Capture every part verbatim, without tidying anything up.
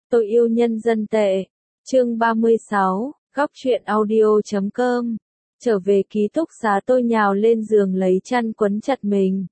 Tôi yêu nhân dân tệ. Chương ba mươi sáu, góc truyện audio chấm com. Trở về ký túc xá tôi nhào lên giường lấy chăn quấn chặt mình.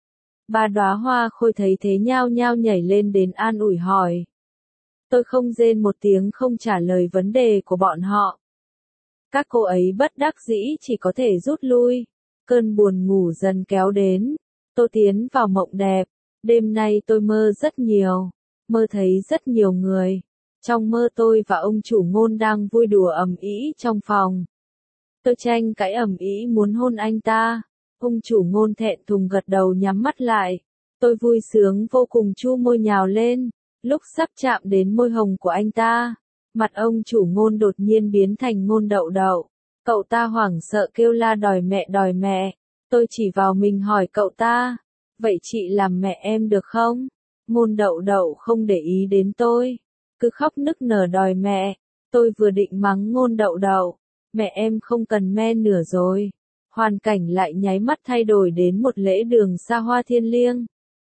Ba đóa hoa khôi thấy thế nhao nhao nhảy lên đến an ủi hỏi. Tôi không rên một tiếng không trả lời vấn đề của bọn họ. Các cô ấy bất đắc dĩ chỉ có thể rút lui. Cơn buồn ngủ dần kéo đến. Tôi tiến vào mộng đẹp. Đêm nay tôi mơ rất nhiều. Mơ thấy rất nhiều người. Trong mơ tôi và ông chủ ngôn đang vui đùa ầm ĩ trong phòng. Tôi tranh cãi ầm ĩ muốn hôn anh ta. Ông chủ ngôn thẹn thùng gật đầu nhắm mắt lại. Tôi vui sướng vô cùng chu môi nhào lên. Lúc sắp chạm đến môi hồng của anh ta, mặt ông chủ ngôn đột nhiên biến thành ngôn đậu đậu. Cậu ta hoảng sợ kêu la đòi mẹ đòi mẹ. Tôi chỉ vào mình hỏi cậu ta, vậy chị làm mẹ em được không? Ngôn đậu đậu không để ý đến tôi, cứ khóc nức nở đòi mẹ. Tôi vừa định mắng ngôn đậu đậu, mẹ em không cần me nửa rồi. Hoàn cảnh lại nháy mắt thay đổi đến một lễ đường xa hoa thiêng liêng.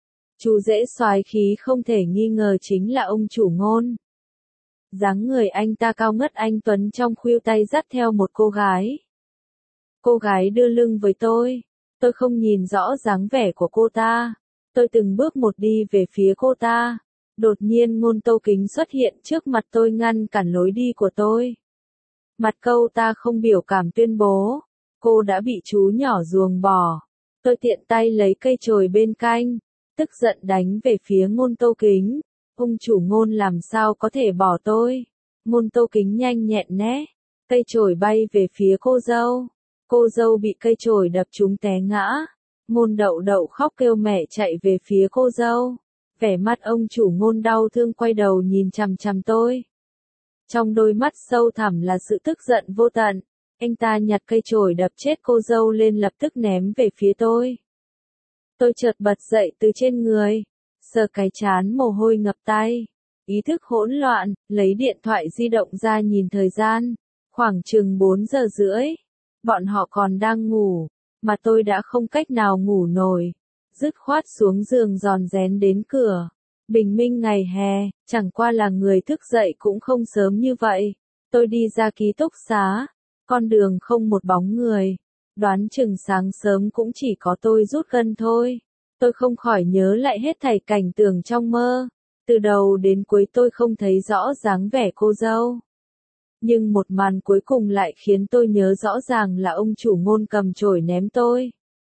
Chú rể soái khí không thể nghi ngờ chính là ông chủ ngôn. Dáng người anh ta cao ngất anh tuấn trong khuỷu tay dắt theo một cô gái. Cô gái đưa lưng với tôi. Tôi không nhìn rõ dáng vẻ của cô ta. Tôi từng bước một đi về phía cô ta. Đột nhiên Ngôn Tâu Kính xuất hiện trước mặt tôi ngăn cản lối đi của tôi. Mặt câu ta không biểu cảm tuyên bố. Cô đã bị chú nhỏ ruồng bỏ. Tôi tiện tay lấy cây chổi bên cạnh. Tức giận đánh về phía Ngôn Tâu Kính. Ông chủ Ngôn làm sao có thể bỏ tôi. Ngôn Tâu Kính nhanh nhẹn né. Cây chổi bay về phía cô dâu. Cô dâu bị cây chổi đập trúng té ngã. Ngôn đậu đậu khóc kêu mẹ chạy về phía cô dâu. Vẻ mặt ông chủ Ngôn đau thương quay đầu nhìn chằm chằm tôi. Trong đôi mắt sâu thẳm là sự tức giận vô tận. Anh ta nhặt cây chổi đập chết cô dâu lên lập tức ném về phía tôi. Tôi chợt bật dậy từ trên người, sờ cái trán mồ hôi ngập tay, ý thức hỗn loạn, lấy điện thoại di động ra nhìn thời gian, khoảng chừng bốn giờ rưỡi, bọn họ còn đang ngủ, mà tôi đã không cách nào ngủ nổi, dứt khoát xuống giường ròn rén đến cửa. Bình minh ngày hè, chẳng qua là người thức dậy cũng không sớm như vậy. Tôi đi ra ký túc xá, con đường không một bóng người. Đoán chừng sáng sớm cũng chỉ có tôi rút gân thôi. Tôi không khỏi nhớ lại hết thảy cảnh tượng trong mơ. Từ đầu đến cuối tôi không thấy rõ dáng vẻ cô dâu. Nhưng một màn cuối cùng lại khiến tôi nhớ rõ ràng là ông chủ Ngôn cầm chổi ném tôi.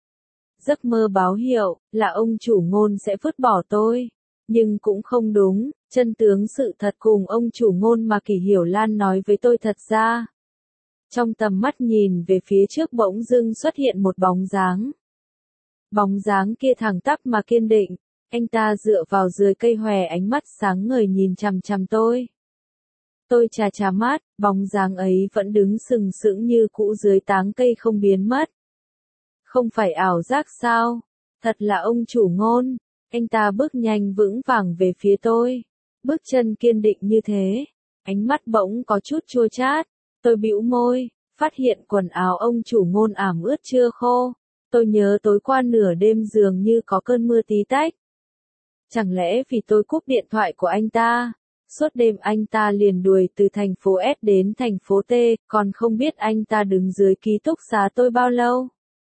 Giấc mơ báo hiệu là ông chủ Ngôn sẽ vứt bỏ tôi. Nhưng cũng không đúng, chân tướng sự thật cùng ông chủ Ngôn mà Kỷ Hiểu Lan nói với tôi thật ra. Trong tầm mắt nhìn về phía trước bỗng dưng xuất hiện một bóng dáng. Bóng dáng kia thẳng tắp mà kiên định, anh ta dựa vào dưới cây hòe ánh mắt sáng ngời nhìn chằm chằm tôi. Tôi chà chà mắt, bóng dáng ấy vẫn đứng sừng sững như cũ dưới tán cây không biến mất. Không phải ảo giác sao? Thật là ông chủ Ngôn. Anh ta bước nhanh vững vàng về phía tôi. Bước chân kiên định như thế. Ánh mắt bỗng có chút chua chát. Tôi bĩu môi, phát hiện quần áo ông chủ Ngôn ảm ướt chưa khô. Tôi nhớ tối qua nửa đêm dường như có cơn mưa tí tách. Chẳng lẽ vì tôi cúp điện thoại của anh ta? Suốt đêm anh ta liền đuổi từ thành phố S đến thành phố T, còn không biết anh ta đứng dưới ký túc xá tôi bao lâu.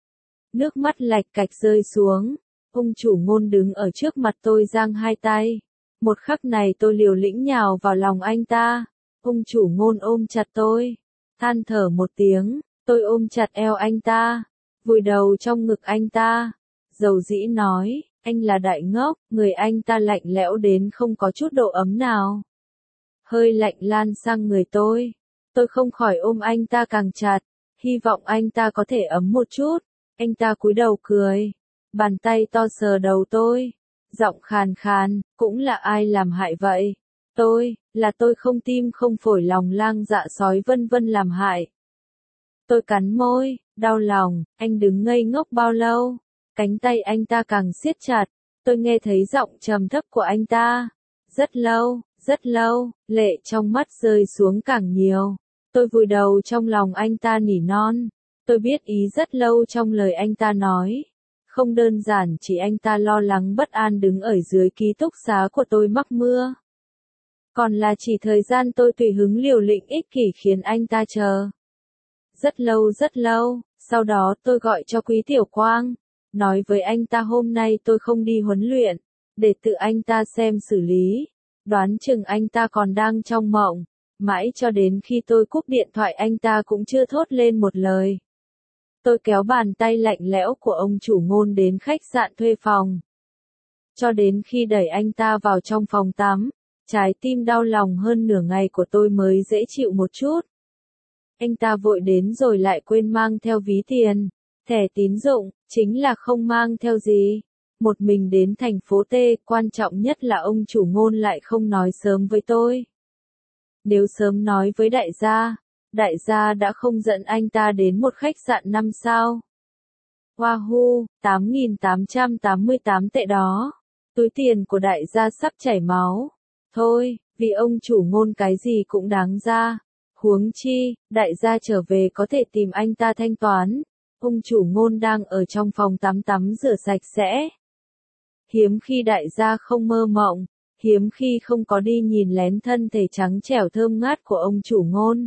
Nước mắt lạch cạch rơi xuống. Ông chủ Ngôn đứng ở trước mặt tôi giang hai tay. Một khắc này tôi liều lĩnh nhào vào lòng anh ta. Ông chủ Ngôn ôm chặt tôi. Than thở một tiếng, tôi ôm chặt eo anh ta. Vùi đầu trong ngực anh ta. Dầu dĩ nói, anh là đại ngốc, người anh ta lạnh lẽo đến không có chút độ ấm nào. Hơi lạnh lan sang người tôi. Tôi không khỏi ôm anh ta càng chặt. Hy vọng anh ta có thể ấm một chút. Anh ta cúi đầu cười. Bàn tay to sờ đầu tôi. Giọng khàn khàn, cũng là ai làm hại vậy? Tôi, là tôi không tim không phổi lòng lang dạ sói vân vân làm hại. Tôi cắn môi, đau lòng, anh đứng ngây ngốc bao lâu? Cánh tay anh ta càng siết chặt, tôi nghe thấy giọng trầm thấp của anh ta. Rất lâu, rất lâu, lệ trong mắt rơi xuống càng nhiều. Tôi vùi đầu trong lòng anh ta nỉ non. Tôi biết ý rất lâu trong lời anh ta nói. Không đơn giản chỉ anh ta lo lắng bất an đứng ở dưới ký túc xá của tôi mắc mưa. Còn là chỉ thời gian tôi tùy hứng liều lĩnh ích kỷ khiến anh ta chờ. Rất lâu rất lâu, sau đó tôi gọi cho Quý Tiểu Quang, nói với anh ta hôm nay tôi không đi huấn luyện, để tự anh ta xem xử lý. Đoán chừng anh ta còn đang trong mộng, mãi cho đến khi tôi cúp điện thoại anh ta cũng chưa thốt lên một lời. Tôi kéo bàn tay lạnh lẽo của ông chủ Ngôn đến khách sạn thuê phòng. Cho đến khi đẩy anh ta vào trong phòng tắm, trái tim đau lòng hơn nửa ngày của tôi mới dễ chịu một chút. Anh ta vội đến rồi lại quên mang theo ví tiền, thẻ tín dụng, chính là không mang theo gì. Một mình đến thành phố T, quan trọng nhất là ông chủ Ngôn lại không nói sớm với tôi. Nếu sớm nói với đại gia, đại gia đã không dẫn anh ta đến một khách sạn năm sao. Wahoo, tám nghìn tám trăm tám mươi tám tệ đó. Túi tiền của đại gia sắp chảy máu. Thôi, vì ông chủ Ngôn cái gì cũng đáng ra. Huống chi, đại gia trở về có thể tìm anh ta thanh toán. Ông chủ Ngôn đang ở trong phòng tắm tắm rửa sạch sẽ. Hiếm khi đại gia không mơ mộng, hiếm khi không có đi nhìn lén thân thể trắng trẻo thơm ngát của ông chủ Ngôn.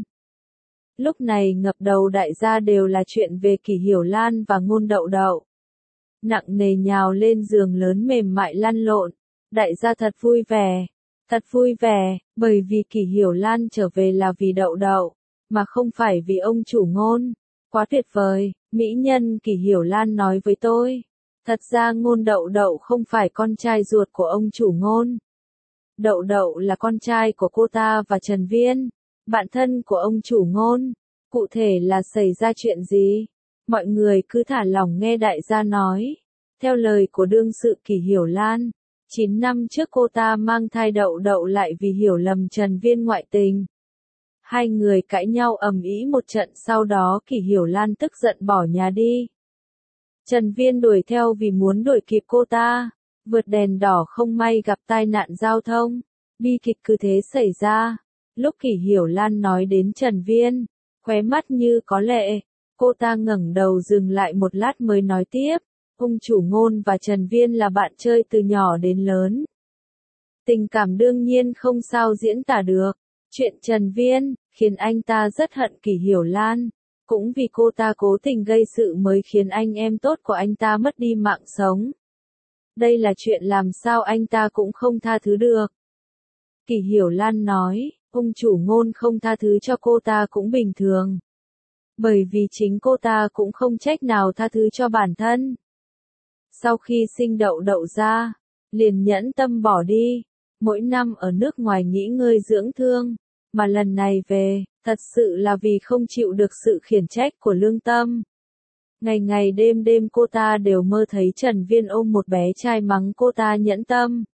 Lúc này ngập đầu đại gia đều là chuyện về Kỷ Hiểu Lan và Ngôn Đậu Đậu. Nặng nề nhào lên giường lớn mềm mại lăn lộn, đại gia thật vui vẻ, thật vui vẻ, bởi vì Kỷ Hiểu Lan trở về là vì Đậu Đậu, mà không phải vì ông chủ Ngôn. Quá tuyệt vời, mỹ nhân Kỷ Hiểu Lan nói với tôi. Thật ra Ngôn Đậu Đậu không phải con trai ruột của ông chủ Ngôn. Đậu Đậu là con trai của cô ta và Trần Viên, bạn thân của ông chủ Ngôn. Cụ thể là xảy ra chuyện gì? Mọi người cứ thả lỏng nghe đại gia nói. Theo lời của đương sự Kỷ Hiểu Lan, chín năm trước cô ta mang thai Đậu Đậu lại vì hiểu lầm Trần Viên ngoại tình. Hai người cãi nhau ầm ĩ một trận, sau đó Kỷ Hiểu Lan tức giận bỏ nhà đi. Trần Viên đuổi theo vì muốn đuổi kịp cô ta. Vượt đèn đỏ không may gặp tai nạn giao thông. Bi kịch cứ thế xảy ra. Lúc Kỷ Hiểu Lan nói đến Trần Viên, khóe mắt như có lệ. Cô ta ngẩng đầu dừng lại một lát mới nói tiếp. Ông chủ Ngôn và Trần Viên là bạn chơi từ nhỏ đến lớn. Tình cảm đương nhiên không sao diễn tả được. Chuyện Trần Viên khiến anh ta rất hận Kỷ Hiểu Lan. Cũng vì cô ta cố tình gây sự mới khiến anh em tốt của anh ta mất đi mạng sống. Đây là chuyện làm sao anh ta cũng không tha thứ được. Kỷ Hiểu Lan nói, ông chủ Ngôn không tha thứ cho cô ta cũng bình thường. Bởi vì chính cô ta cũng không trách nào tha thứ cho bản thân. Sau khi sinh Đậu Đậu ra, liền nhẫn tâm bỏ đi. Mỗi năm ở nước ngoài nghỉ ngơi dưỡng thương, mà lần này về, thật sự là vì không chịu được sự khiển trách của lương tâm. Ngày ngày đêm đêm cô ta đều mơ thấy Trần Viên ôm một bé trai mắng cô ta nhẫn tâm.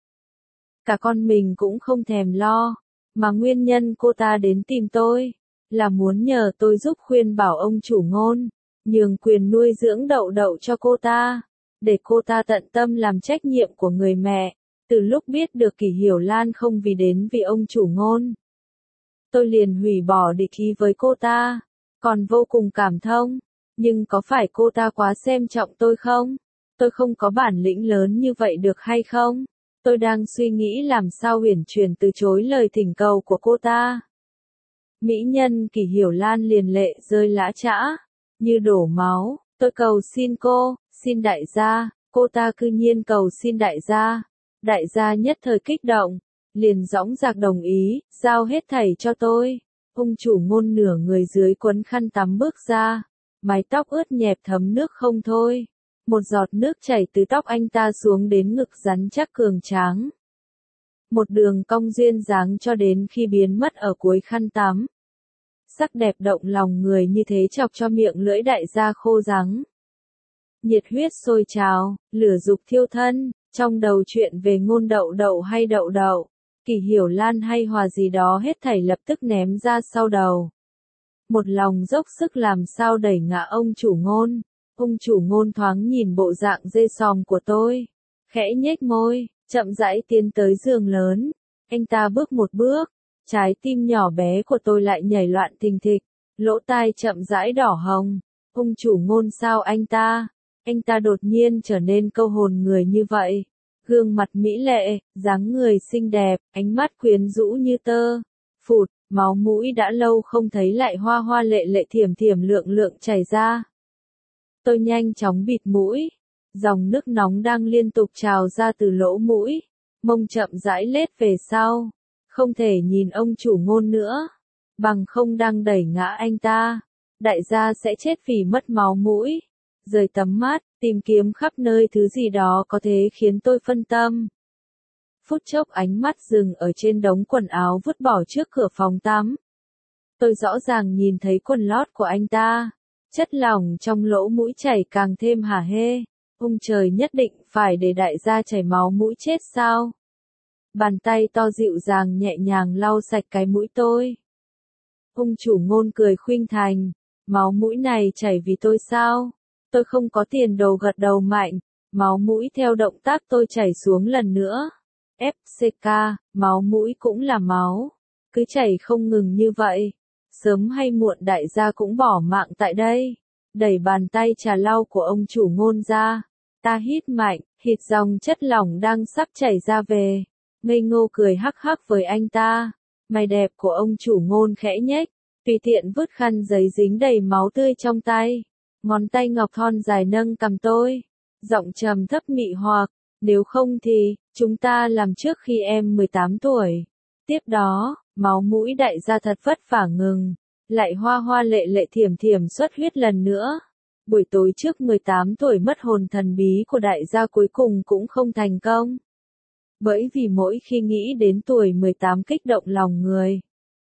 Cả con mình cũng không thèm lo, mà nguyên nhân cô ta đến tìm tôi, là muốn nhờ tôi giúp khuyên bảo ông chủ Ngôn, nhường quyền nuôi dưỡng Đậu Đậu cho cô ta, để cô ta tận tâm làm trách nhiệm của người mẹ. Từ lúc biết được Kỷ Hiểu Lan không vì đến vì ông chủ Ngôn, tôi liền hủy bỏ địch ý với cô ta, còn vô cùng cảm thông. Nhưng có phải cô ta quá xem trọng tôi không? Tôi không có bản lĩnh lớn như vậy được hay không? Tôi đang suy nghĩ làm sao uyển chuyển từ chối lời thỉnh cầu của cô ta. Mỹ nhân Kỷ Hiểu Lan liền lệ rơi lã chã, như đổ máu. Tôi cầu xin cô, xin đại gia. Cô ta cư nhiên cầu xin đại gia. Đại gia nhất thời kích động, liền dõng dạc đồng ý, giao hết thảy cho tôi. Ông chủ Ngôn nửa người dưới quấn khăn tắm bước ra, mái tóc ướt nhẹp thấm nước không thôi. Một giọt nước chảy từ tóc anh ta xuống đến ngực rắn chắc cường tráng. Một đường cong duyên dáng cho đến khi biến mất ở cuối khăn tắm. Sắc đẹp động lòng người như thế chọc cho miệng lưỡi đại gia khô rắn. Nhiệt huyết sôi trào, lửa dục thiêu thân, trong đầu chuyện về Ngôn Đậu Đậu hay Đậu Đậu, Kỷ Hiểu Lan hay Hòa gì đó hết thảy lập tức ném ra sau đầu. Một lòng dốc sức làm sao đẩy ngã ông chủ Ngôn. Ông chủ Ngôn thoáng nhìn bộ dạng dê sòm của tôi, khẽ nhếch môi, chậm rãi tiến tới giường lớn. Anh ta bước một bước, trái tim nhỏ bé của tôi lại nhảy loạn thình thịch, lỗ tai chậm rãi đỏ hồng. Ông chủ Ngôn sao anh ta? Anh ta đột nhiên trở nên câu hồn người như vậy. gương mặt mỹ lệ, dáng người xinh đẹp, ánh mắt quyến rũ như tơ. Phụt, máu mũi đã lâu không thấy lại hoa hoa lệ lệ thiểm thiểm lượng lượng chảy ra. Tôi nhanh chóng bịt mũi, dòng nước nóng đang liên tục trào ra từ lỗ mũi, mông chậm rãi lết về sau, không thể nhìn ông chủ Ngôn nữa, bằng không đang đẩy ngã anh ta, đại gia sẽ chết vì mất máu mũi. Rời tầm mắt, tìm kiếm khắp nơi thứ gì đó có thể khiến tôi phân tâm. Phút chốc ánh mắt dừng ở trên đống quần áo vứt bỏ trước cửa phòng tắm. Tôi rõ ràng nhìn thấy quần lót của anh ta, chất lỏng trong lỗ mũi chảy càng thêm hả hê. Ông trời, nhất định phải để đại gia chảy máu mũi chết sao? Bàn tay to dịu dàng nhẹ nhàng lau sạch cái mũi tôi. Ông chủ Ngôn cười khuynh thành, máu mũi này chảy vì tôi sao? Tôi không có tiền đồ, gật đầu mạnh, máu mũi theo động tác tôi chảy xuống lần nữa. ép xê ca, máu mũi cũng là máu, cứ chảy không ngừng như vậy, sớm hay muộn đại gia cũng bỏ mạng tại đây. Đẩy bàn tay trà lau của ông chủ Ngôn ra, ta hít mạnh, hít dòng chất lỏng đang sắp chảy ra về, ngây ngô cười hắc hắc với anh ta. Mày đẹp của ông chủ Ngôn khẽ nhếch, tùy tiện vứt khăn giấy dính đầy máu tươi trong tay. Ngón tay ngọc thon dài nâng cằm tôi, giọng trầm thấp mị hoặc, nếu không thì, chúng ta làm trước khi em mười tám tuổi. Tiếp đó, máu mũi đại gia thật vất vả ngừng, lại hoa hoa lệ lệ thiểm thiểm xuất huyết lần nữa. Buổi tối trước mười tám tuổi mất hồn thần bí của đại gia cuối cùng cũng không thành công. Bởi vì mỗi khi nghĩ đến tuổi mười tám kích động lòng người,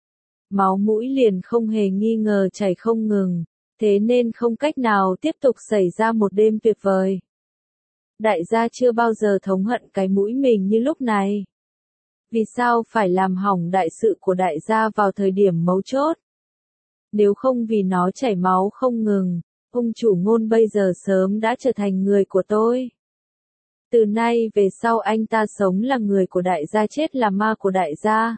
máu mũi liền không hề nghi ngờ chảy không ngừng. Thế nên không cách nào tiếp tục xảy ra một đêm tuyệt vời. Đại gia chưa bao giờ thống hận cái mũi mình như lúc này. Vì sao phải làm hỏng đại sự của đại gia vào thời điểm mấu chốt? Nếu không vì nó chảy máu không ngừng, ông chủ Ngôn bây giờ sớm đã trở thành người của tôi. Từ nay về sau anh ta sống là người của đại gia, chết là ma của đại gia.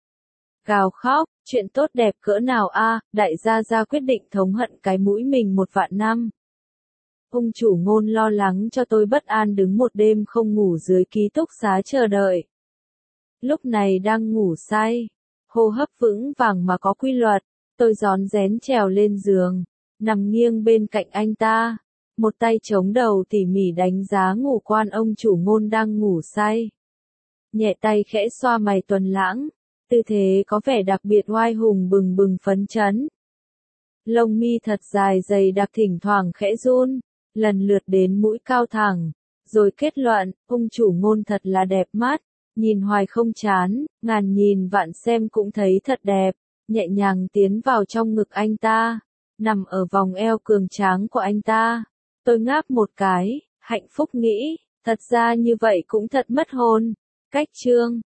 Gào khóc, chuyện tốt đẹp cỡ nào a, à, đại gia gia quyết định thống hận cái mũi mình một vạn năm. Ông chủ Ngôn lo lắng cho tôi bất an đứng một đêm không ngủ dưới ký túc xá chờ đợi. Lúc này đang ngủ say, hô hấp vững vàng mà có quy luật, tôi rón rén trèo lên giường, nằm nghiêng bên cạnh anh ta, một tay chống đầu tỉ mỉ đánh giá ngũ quan ông chủ Ngôn đang ngủ say. Nhẹ tay khẽ xoa mày tuần lãng. Tư thế có vẻ đặc biệt oai hùng bừng bừng phấn chấn. Lông mi thật dài dày đặc thỉnh thoảng khẽ run, lần lượt đến mũi cao thẳng, rồi kết luận, ông chủ Ngôn thật là đẹp mắt, nhìn hoài không chán, ngàn nhìn vạn xem cũng thấy thật đẹp, nhẹ nhàng tiến vào trong ngực anh ta, nằm ở vòng eo cường tráng của anh ta. Tôi ngáp một cái, hạnh phúc nghĩ, thật ra như vậy cũng thật mất hồn. Cách chương